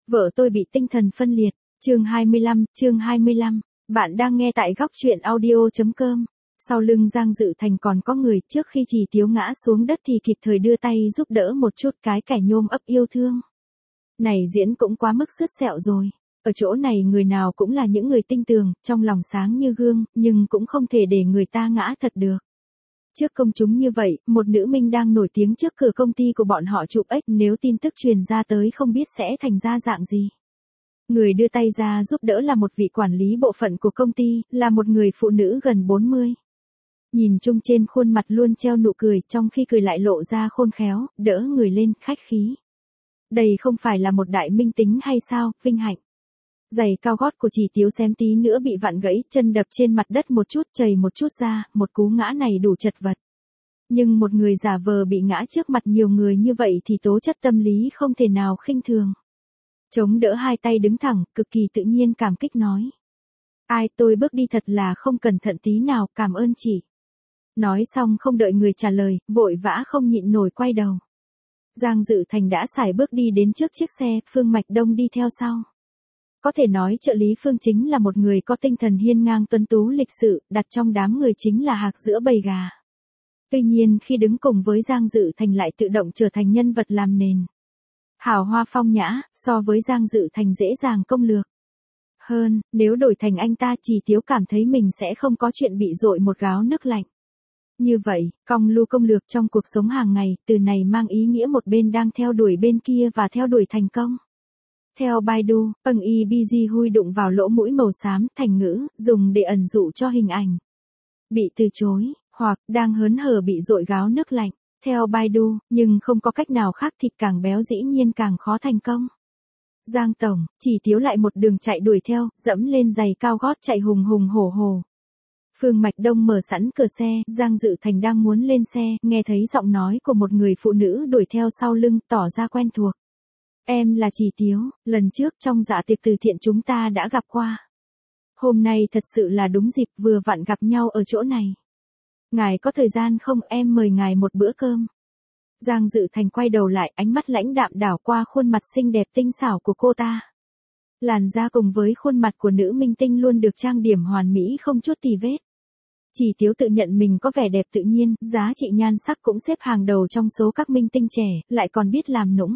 Vợ tôi bị tinh thần phân liệt. Chương 25. Bạn đang nghe tại góc truyện audio.com. Sau lưng Giang Dự Thành còn có người, trước khi Trì Tiếu ngã xuống đất thì kịp thời đưa tay giúp đỡ một chút, cái kẻ nhôm ấp yêu thương. Này diễn cũng quá mức sứt sẹo rồi. Ở chỗ này người nào cũng là những người tinh tường, trong lòng sáng như gương, nhưng cũng không thể để người ta ngã thật được. Trước công chúng như vậy, một nữ minh đang nổi tiếng trước cửa công ty của bọn họ chụp ếch, nếu tin tức truyền ra tới không biết sẽ thành ra dạng gì. Người đưa tay ra giúp đỡ là một vị quản lý bộ phận của công ty, là một người phụ nữ gần 40. Nhìn chung trên khuôn mặt luôn treo nụ cười, trong khi cười lại lộ ra khôn khéo, đỡ người lên, khách khí. Đây không phải là một đại minh tính hay sao, vinh hạnh. Giày cao gót của Trì Tiếu xém tí nữa bị vặn gãy, chân đập trên mặt đất một chút, chầy một chút ra, một cú ngã này đủ chật vật. Nhưng một người giả vờ bị ngã trước mặt nhiều người như vậy thì tố chất tâm lý không thể nào khinh thường. Chống đỡ hai tay đứng thẳng, cực kỳ tự nhiên cảm kích nói. Ai, tôi bước đi thật là không cẩn thận tí nào, cảm ơn chị. Nói xong không đợi người trả lời, vội vã không nhịn nổi quay đầu. Giang Dự Thành đã sải bước đi đến trước chiếc xe, Phương Mạch Đông đi theo sau. Có thể nói trợ lý Phương chính là một người có tinh thần hiên ngang tuấn tú lịch sự, đặt trong đám người chính là hạc giữa bầy gà. Tuy nhiên khi đứng cùng với Giang Dự Thành lại tự động trở thành nhân vật làm nền. Hào hoa phong nhã, so với Giang Dự Thành dễ dàng công lược. Hơn, nếu đổi thành anh ta, Trì Tiếu cảm thấy mình sẽ không có chuyện bị dội một gáo nước lạnh. Như vậy, cong lu công lược trong cuộc sống hàng ngày, từ này mang ý nghĩa một bên đang theo đuổi bên kia và theo đuổi thành công. Theo Baidu, Peng EBG hui đụng vào lỗ mũi màu xám, thành ngữ, dùng để ẩn dụ cho hình ảnh. Bị từ chối, hoặc đang hớn hở bị dội gáo nước lạnh. Theo Baidu, nhưng không có cách nào khác, thịt càng béo dĩ nhiên càng khó thành công. Giang Tổng, Trì Tiếu lại một đường chạy đuổi theo, dẫm lên giày cao gót chạy hùng hùng hổ hổ. Phương Mạch Đông mở sẵn cửa xe, Giang Dự Thành đang muốn lên xe, nghe thấy giọng nói của một người phụ nữ đuổi theo sau lưng, tỏ ra quen thuộc. Em là Trì Tiếu, lần trước trong dạ tiệc từ thiện chúng ta đã gặp qua. Hôm nay thật sự là đúng dịp, vừa vặn gặp nhau ở chỗ này. Ngài có thời gian không, em mời ngài một bữa cơm. Giang Dự Thành quay đầu lại, ánh mắt lãnh đạm đảo qua khuôn mặt xinh đẹp tinh xảo của cô ta. Làn da cùng với khuôn mặt của nữ minh tinh luôn được trang điểm hoàn mỹ không chút tì vết. Trì Tiếu tự nhận mình có vẻ đẹp tự nhiên, giá trị nhan sắc cũng xếp hàng đầu trong số các minh tinh trẻ, lại còn biết làm nũng.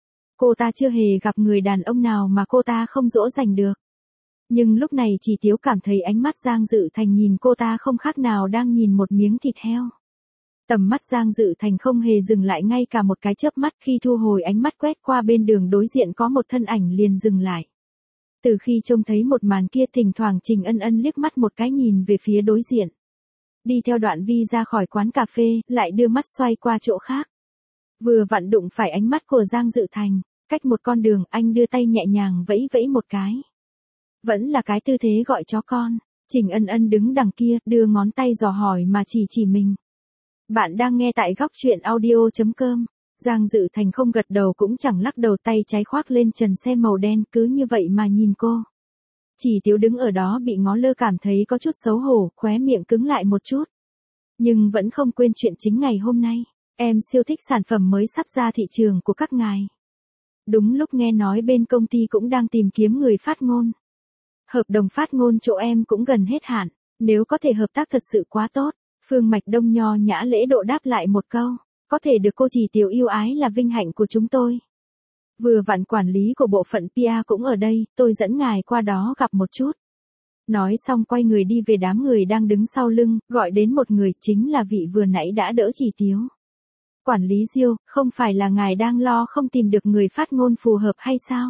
Cô ta chưa hề gặp người đàn ông nào mà cô ta không dỗ dành được. Nhưng lúc này Trì Tiếu cảm thấy ánh mắt Giang Dự Thành nhìn cô ta không khác nào đang nhìn một miếng thịt heo. Tầm mắt Giang Dự Thành không hề dừng lại ngay cả một cái chớp mắt, khi thu hồi ánh mắt quét qua bên đường đối diện có một thân ảnh liền dừng lại. Từ khi trông thấy một màn kia, thỉnh thoảng Trình Ân Ân liếc mắt một cái nhìn về phía đối diện. Đi theo Đoạn Vi ra khỏi quán cà phê, lại đưa mắt xoay qua chỗ khác. Vừa vặn đụng phải ánh mắt của Giang Dự Thành, cách một con đường, anh đưa tay nhẹ nhàng vẫy vẫy một cái. Vẫn là cái tư thế gọi chó con. Trình Ân Ân đứng đằng kia, đưa ngón tay dò hỏi mà chỉ mình. Bạn đang nghe tại góc truyện audio.com. Giang Dự Thành không gật đầu cũng chẳng lắc đầu, tay trái khoác lên trần xe màu đen, cứ như vậy mà nhìn cô. Trì Tiếu đứng ở đó bị ngó lơ cảm thấy có chút xấu hổ, khóe miệng cứng lại một chút. Nhưng vẫn không quên chuyện chính ngày hôm nay. Em siêu thích sản phẩm mới sắp ra thị trường của các ngài. Đúng lúc nghe nói bên công ty cũng đang tìm kiếm người phát ngôn. Hợp đồng phát ngôn chỗ em cũng gần hết hạn, nếu có thể hợp tác thật sự quá tốt. Phương Mạch Đông nho nhã lễ độ đáp lại một câu, có thể được cô Trì Tiếu yêu ái là vinh hạnh của chúng tôi. Vừa vặn quản lý của bộ phận PR cũng ở đây, tôi dẫn ngài qua đó gặp một chút. Nói xong quay người đi về đám người đang đứng sau lưng, gọi đến một người, chính là vị vừa nãy đã đỡ Trì Tiếu. Quản lý Diêu, không phải là ngài đang lo không tìm được người phát ngôn phù hợp hay sao?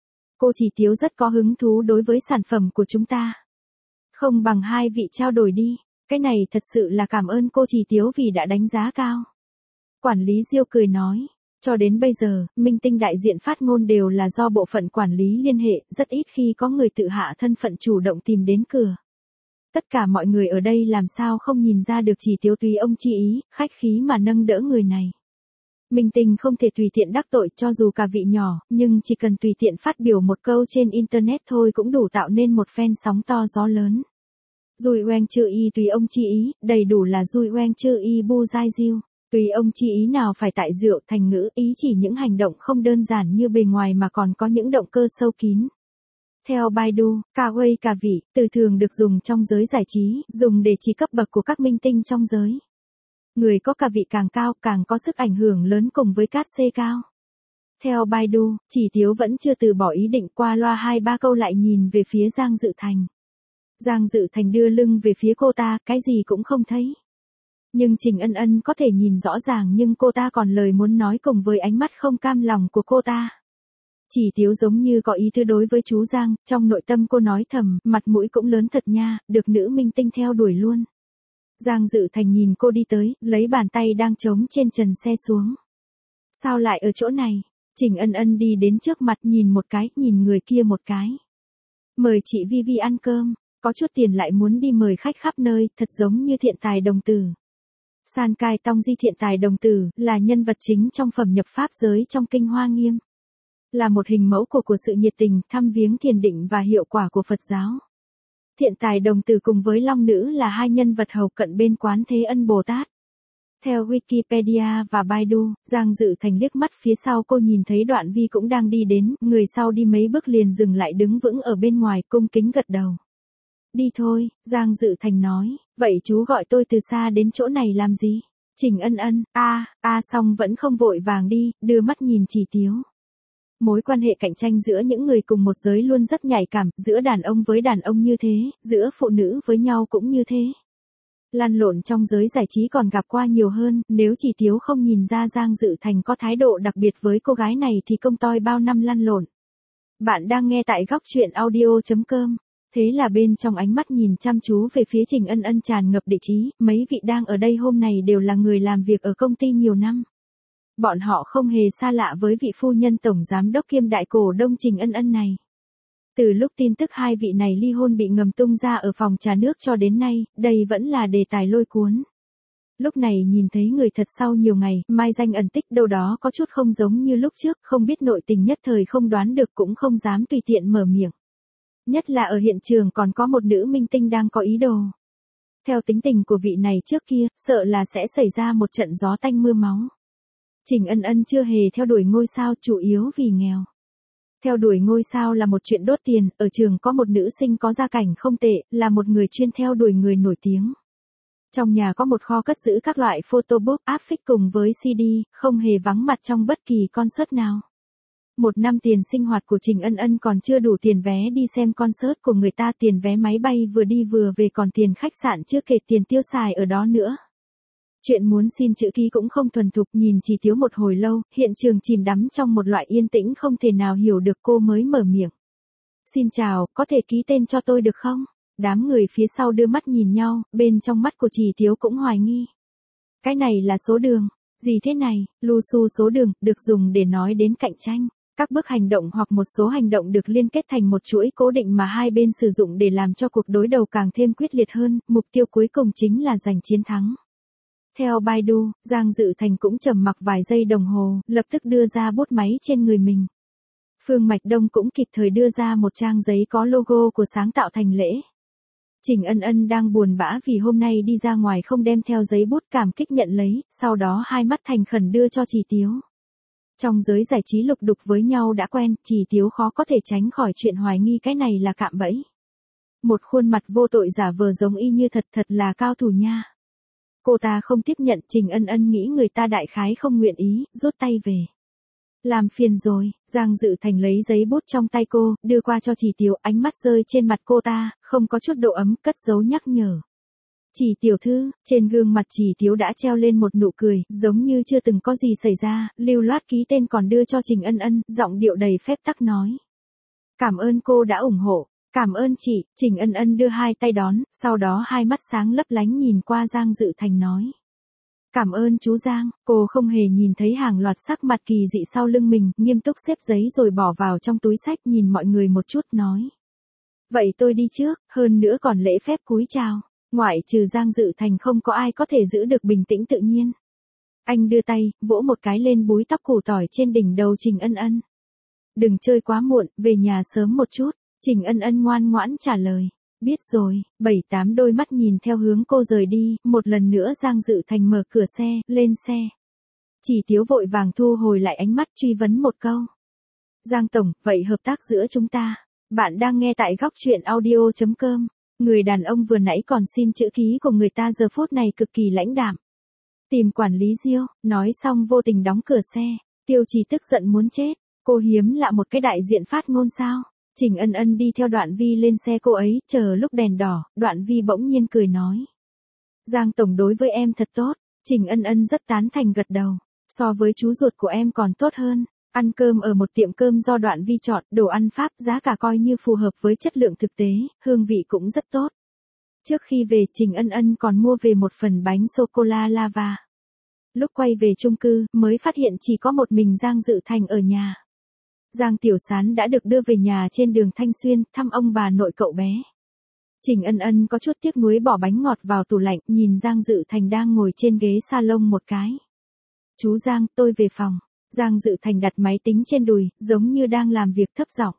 Cô Trì Tiếu rất có hứng thú đối với sản phẩm của chúng ta. Không bằng hai vị trao đổi đi, cái này thật sự là cảm ơn cô Trì Tiếu vì đã đánh giá cao. Quản lý Diêu cười nói, cho đến bây giờ, minh tinh đại diện phát ngôn đều là do bộ phận quản lý liên hệ, rất ít khi có người tự hạ thân phận chủ động tìm đến cửa. Tất cả mọi người ở đây làm sao không nhìn ra được Trì Tiếu tùy ông chi ý, khách khí mà nâng đỡ người này. Minh tinh không thể tùy tiện đắc tội cho dù cả vị nhỏ, nhưng chỉ cần tùy tiện phát biểu một câu trên internet thôi cũng đủ tạo nên một phen sóng to gió lớn. Dùi oeng chư y tùy ông chi ý, đầy đủ là dùi oeng chư y bu dai diêu. Tùy ông chi ý nào phải tại rượu thành ngữ, ý chỉ những hành động không đơn giản như bề ngoài mà còn có những động cơ sâu kín. Theo Baidu, Kawaii cà vị, từ thường được dùng trong giới giải trí, dùng để chỉ cấp bậc của các minh tinh trong giới. Người có cà vị càng cao càng có sức ảnh hưởng lớn cùng với cát xê cao. Theo Baidu, Chỉ Tiếu vẫn chưa từ bỏ ý định, qua loa 2-3 câu lại nhìn về phía Giang Dự Thành. Giang Dự Thành đưa lưng về phía cô ta, cái gì cũng không thấy. Nhưng Trình Ân Ân có thể nhìn rõ ràng nhưng cô ta còn lời muốn nói cùng với ánh mắt không cam lòng của cô ta. Chỉ Tiếu giống như có ý tứ đối với chú Giang, trong nội tâm cô nói thầm, mặt mũi cũng lớn thật nha, được nữ minh tinh theo đuổi luôn. Giang Dự Thành nhìn cô đi tới, lấy bàn tay đang trống trên trần xe xuống. Sao lại ở chỗ này? Trình Ân Ân đi đến trước mặt nhìn một cái, nhìn người kia một cái. Mời chị Vivi ăn cơm, có chút tiền lại muốn đi mời khách khắp nơi, thật giống như thiện tài đồng tử. San Cai Tong Di thiện tài đồng tử, là nhân vật chính trong phẩm nhập pháp giới trong kinh Hoa Nghiêm. Là một hình mẫu của sự nhiệt tình, thăm viếng thiền định và hiệu quả của Phật giáo. Thiện tài đồng tử cùng với Long Nữ là hai nhân vật hầu cận bên Quán Thế Ân Bồ Tát. Theo Wikipedia và Baidu, Giang Dự Thành liếc mắt phía sau cô nhìn thấy Đoạn Vi cũng đang đi đến, người sau đi mấy bước liền dừng lại đứng vững ở bên ngoài cung kính gật đầu. Đi thôi, Giang Dự Thành nói, vậy chú gọi tôi từ xa đến chỗ này làm gì? Trình Ân Ân, xong vẫn không vội vàng đi, đưa mắt nhìn Chỉ Tiếu. Mối quan hệ cạnh tranh giữa những người cùng một giới luôn rất nhạy cảm, giữa đàn ông với đàn ông như thế, giữa phụ nữ với nhau cũng như thế. Lăn lộn trong giới giải trí còn gặp qua nhiều hơn, nếu Chỉ Tiếu không nhìn ra Giang Dự Thành có thái độ đặc biệt với cô gái này thì công toi bao năm lăn lộn. Bạn đang nghe tại góc truyện audio.com. Thế là bên trong ánh mắt nhìn chăm chú về phía Trình Ân Ân tràn ngập địch ý, mấy vị đang ở đây hôm nay đều là người làm việc ở công ty nhiều năm. Bọn họ không hề xa lạ với vị phu nhân tổng giám đốc kiêm đại cổ đông Trình Ân Ân này. Từ lúc tin tức hai vị này ly hôn bị ngầm tung ra ở phòng trà nước cho đến nay, đây vẫn là đề tài lôi cuốn. Lúc này nhìn thấy người thật sau nhiều ngày, mai danh ẩn tích đâu đó có chút không giống như lúc trước, không biết nội tình nhất thời không đoán được cũng không dám tùy tiện mở miệng. Nhất là ở hiện trường còn có một nữ minh tinh đang có ý đồ. Theo tính tình của vị này trước kia, sợ là sẽ xảy ra một trận gió tanh mưa máu. Trình Ân Ân chưa hề theo đuổi ngôi sao chủ yếu vì nghèo. Theo đuổi ngôi sao là một chuyện đốt tiền, ở trường có một nữ sinh có gia cảnh không tệ, là một người chuyên theo đuổi người nổi tiếng. Trong nhà có một kho cất giữ các loại photobook, áp phích cùng với CD, không hề vắng mặt trong bất kỳ concert nào. Một năm tiền sinh hoạt của Trình Ân Ân còn chưa đủ tiền vé đi xem concert của người ta, tiền vé máy bay vừa đi vừa về còn tiền khách sạn chưa kể tiền tiêu xài ở đó nữa. Chuyện muốn xin chữ ký cũng không thuần thục, nhìn Chỉ Tiếu một hồi lâu, hiện trường chìm đắm trong một loại yên tĩnh không thể nào hiểu được, cô mới mở miệng. Xin chào, có thể ký tên cho tôi được không? Đám người phía sau đưa mắt nhìn nhau, bên trong mắt của Chỉ Tiếu cũng hoài nghi. Cái này là số đường, gì thế này, lu su số đường, được dùng để nói đến cạnh tranh. Các bước hành động hoặc một số hành động được liên kết thành một chuỗi cố định mà hai bên sử dụng để làm cho cuộc đối đầu càng thêm quyết liệt hơn, mục tiêu cuối cùng chính là giành chiến thắng. Theo Baidu, Giang Dự Thành cũng trầm mặc vài giây đồng hồ, lập tức đưa ra bút máy trên người mình. Phương Mạch Đông cũng kịp thời đưa ra một trang giấy có logo của sáng tạo thành lễ. Trình Ân Ân đang buồn bã vì hôm nay đi ra ngoài không đem theo giấy bút, cảm kích nhận lấy, sau đó hai mắt thành khẩn đưa cho Chỉ Tiếu. Trong giới giải trí lục đục với nhau đã quen, Chỉ Tiếu khó có thể tránh khỏi chuyện hoài nghi cái này là cạm bẫy. Một khuôn mặt vô tội giả vờ giống y như thật, thật là cao thủ nha. Cô ta không tiếp nhận, Trình Ân Ân nghĩ người ta đại khái không nguyện ý, rút tay về. Làm phiền rồi, Giang Dự Thành lấy giấy bút trong tay cô, đưa qua cho Chỉ Tiếu, ánh mắt rơi trên mặt cô ta, không có chút độ ấm, cất dấu nhắc nhở. Chỉ tiểu thư, trên gương mặt Chỉ Tiếu đã treo lên một nụ cười, giống như chưa từng có gì xảy ra, lưu loát ký tên còn đưa cho Trình Ân Ân, giọng điệu đầy phép tắc nói. Cảm ơn cô đã ủng hộ, cảm ơn chị, Trình Ân Ân đưa hai tay đón, sau đó hai mắt sáng lấp lánh nhìn qua Giang Dự Thành nói. Cảm ơn chú Giang, cô không hề nhìn thấy hàng loạt sắc mặt kỳ dị sau lưng mình, nghiêm túc xếp giấy rồi bỏ vào trong túi xách, nhìn mọi người một chút nói. Vậy tôi đi trước, hơn nữa còn lễ phép cúi chào. Ngoại trừ Giang Dự Thành không có ai có thể giữ được bình tĩnh tự nhiên. Anh đưa tay, vỗ một cái lên búi tóc củ tỏi trên đỉnh đầu Trình Ân Ân. Đừng chơi quá muộn, về nhà sớm một chút, Trình Ân Ân ngoan ngoãn trả lời. Biết rồi, 7-8 đôi mắt nhìn theo hướng cô rời đi, một lần nữa Giang Dự Thành mở cửa xe, lên xe. Chỉ Tiếu vội vàng thu hồi lại ánh mắt truy vấn một câu. Giang Tổng, vậy hợp tác giữa chúng ta. Bạn đang nghe tại góc chuyện audio.com. Người đàn ông vừa nãy còn xin chữ ký của người ta giờ phút này cực kỳ lãnh đạm. Tìm quản lý Diêu, nói xong vô tình đóng cửa xe. Tiêu Trì tức giận muốn chết. Cô hiếm lạ một cái đại diện phát ngôn sao. Trình Ân Ân đi theo Đoạn Vi lên xe cô ấy, chờ lúc đèn đỏ, Đoạn Vi bỗng nhiên cười nói. Giang Tổng đối với em thật tốt. Trình Ân Ân rất tán thành gật đầu. So với chú ruột của em còn tốt hơn. Ăn cơm ở một tiệm cơm do Đoạn Vi chọn, đồ ăn Pháp, giá cả coi như phù hợp với chất lượng thực tế, hương vị cũng rất tốt. Trước khi về, Trình Ân Ân còn mua về một phần bánh sô-cô-la lava. Lúc quay về chung cư, mới phát hiện chỉ có một mình Giang Dự Thành ở nhà. Giang Tiểu Sán đã được đưa về nhà trên đường Thanh Xuyên, thăm ông bà nội cậu bé. Trình Ân Ân có chút tiếc nuối bỏ bánh ngọt vào tủ lạnh, nhìn Giang Dự Thành đang ngồi trên ghế salon một cái. Chú Giang, tôi về phòng. Giang Dự Thành đặt máy tính trên đùi, giống như đang làm việc thấp giọng.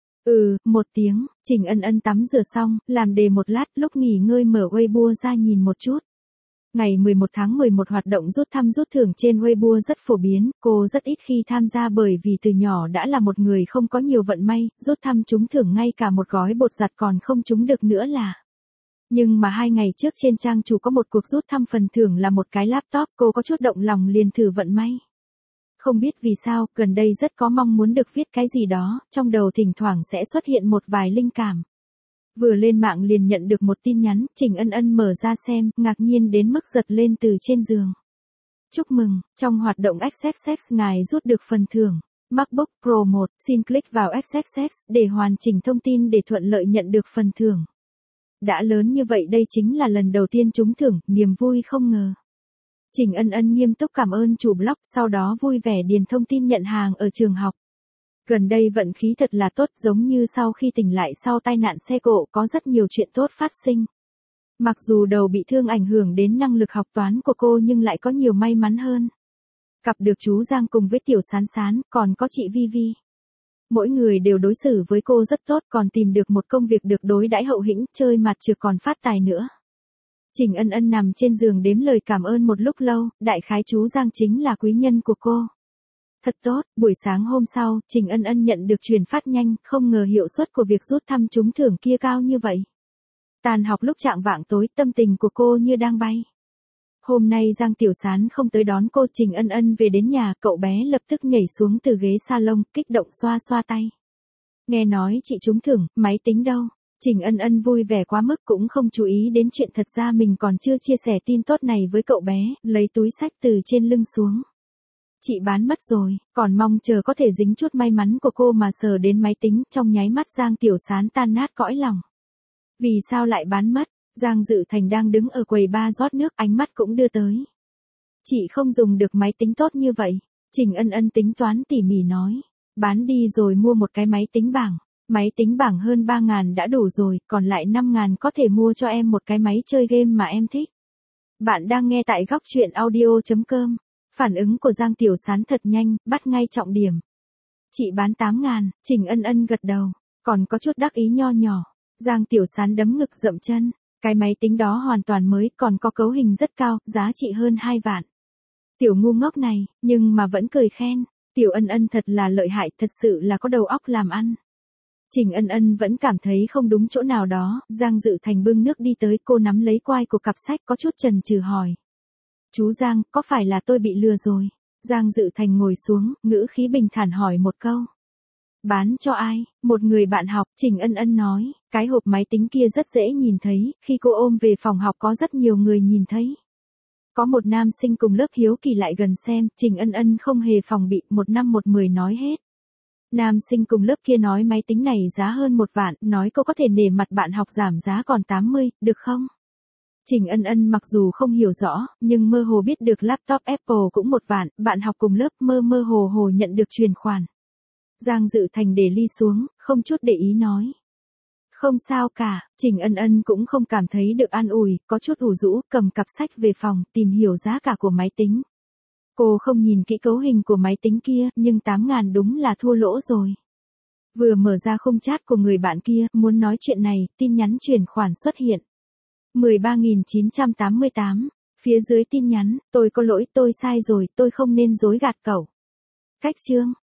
Một tiếng, Trình Ân Ân tắm rửa xong, làm đề một lát, lúc nghỉ ngơi mở Weibo ra nhìn một chút. Ngày 11 tháng 11 hoạt động rút thăm rút thưởng trên Weibo rất phổ biến, cô rất ít khi tham gia bởi vì từ nhỏ đã là một người không có nhiều vận may, rút thăm trúng thưởng ngay cả một gói bột giặt còn không trúng được nữa là. Nhưng mà 2 ngày trước trên trang chủ có một cuộc rút thăm phần thưởng là một cái laptop, cô có chút động lòng liền thử vận may. Không biết vì sao, gần đây rất có mong muốn được viết cái gì đó, trong đầu thỉnh thoảng sẽ xuất hiện một vài linh cảm. Vừa lên mạng liền nhận được một tin nhắn, Trình Ân Ân mở ra xem, ngạc nhiên đến mức giật lên từ trên giường. Chúc mừng, trong hoạt động XXX ngài rút được phần thưởng. MacBook Pro 1, xin click vào XXX để hoàn chỉnh thông tin để thuận lợi nhận được phần thưởng. Đã lớn như vậy đây chính là lần đầu tiên trúng thưởng, niềm vui không ngờ. Trình Ân Ân nghiêm túc cảm ơn chủ blog, sau đó vui vẻ điền thông tin nhận hàng ở trường học. Gần đây vận khí thật là tốt, giống như sau khi tỉnh lại sau tai nạn xe cộ có rất nhiều chuyện tốt phát sinh. Mặc dù đầu bị thương ảnh hưởng đến năng lực học toán của cô nhưng lại có nhiều may mắn hơn. Gặp được chú Giang cùng với Tiểu Sán Sán, còn có chị Vi Vi. Mỗi người đều đối xử với cô rất tốt, còn tìm được một công việc được đối đãi hậu hĩnh, chơi mặt trược còn phát tài nữa. Trình Ân Ân nằm trên giường đếm lời cảm ơn một lúc lâu, đại khái chú Giang chính là quý nhân của cô. Thật tốt, buổi sáng hôm sau, Trình Ân Ân nhận được truyền phát nhanh, không ngờ hiệu suất của việc rút thăm trúng thưởng kia cao như vậy. Tàn học lúc chạng vạng tối, tâm tình của cô như đang bay. Hôm nay Giang Tiểu Sán không tới đón cô, Trình Ân Ân về đến nhà, cậu bé lập tức nhảy xuống từ ghế salon, kích động xoa xoa tay. Nghe nói chị trúng thưởng, máy tính đâu? Trình Ân Ân vui vẻ quá mức cũng không chú ý đến chuyện thật ra mình còn chưa chia sẻ tin tốt này với cậu bé, lấy túi xách từ trên lưng xuống. Chị bán mất rồi, còn mong chờ có thể dính chút may mắn của cô mà sờ đến máy tính, trong nháy mắt Giang Tiểu Sán tan nát cõi lòng. Vì sao lại bán mất? Giang Dự Thành đang đứng ở quầy bar rót nước, ánh mắt cũng đưa tới. Chị không dùng được máy tính tốt như vậy. Trình Ân Ân tính toán tỉ mỉ nói. Bán đi rồi mua một cái máy tính bảng. Máy tính bảng hơn 3.000 đã đủ rồi, còn lại 5.000 có thể mua cho em một cái máy chơi game mà em thích. Bạn đang nghe tại góc chuyện audio.com. Phản ứng của Giang Tiểu Sán thật nhanh, bắt ngay trọng điểm. Chị bán 8.000, Trình Ân Ân gật đầu, còn có chút đắc ý nho nhỏ. Giang Tiểu Sán đấm ngực dậm chân, cái máy tính đó hoàn toàn mới, còn có cấu hình rất cao, giá trị hơn 2 vạn. Tiểu ngu ngốc này, nhưng mà vẫn cười khen, Tiểu Ân Ân thật là lợi hại, thật sự là có đầu óc làm ăn. Trình Ân Ân vẫn cảm thấy không đúng chỗ nào đó, Giang Dự Thành bưng nước đi tới, cô nắm lấy quai của cặp sách có chút chần chừ hỏi. Chú Giang, có phải là tôi bị lừa rồi? Giang Dự Thành ngồi xuống, ngữ khí bình thản hỏi một câu. Bán cho ai? Một người bạn học, Trình Ân Ân nói, cái hộp máy tính kia rất dễ nhìn thấy, khi cô ôm về phòng học có rất nhiều người nhìn thấy. Có một nam sinh cùng lớp hiếu kỳ lại gần xem, Trình Ân Ân không hề phòng bị, 1 năm 1 10 nói hết. Nam sinh cùng lớp kia nói máy tính này giá hơn 1 vạn, nói cô có thể nể mặt bạn học giảm giá còn 80, được không? Trình Ân Ân mặc dù không hiểu rõ, nhưng mơ hồ biết được laptop Apple cũng 1 vạn, bạn học cùng lớp mơ hồ nhận được truyền khoản. Giang Dự Thành để ly xuống, không chút để ý nói. Không sao cả, Trình Ân Ân cũng không cảm thấy được an ủi, có chút ủ rũ, cầm cặp sách về phòng, tìm hiểu giá cả của máy tính. Cô không nhìn kỹ cấu hình của máy tính kia, nhưng 8.000 đúng là thua lỗ rồi. Vừa mở ra khung chat của người bạn kia, muốn nói chuyện này, tin nhắn chuyển khoản xuất hiện. 13.988. Phía dưới tin nhắn, tôi có lỗi, tôi sai rồi, tôi không nên dối gạt cậu. Cách chương.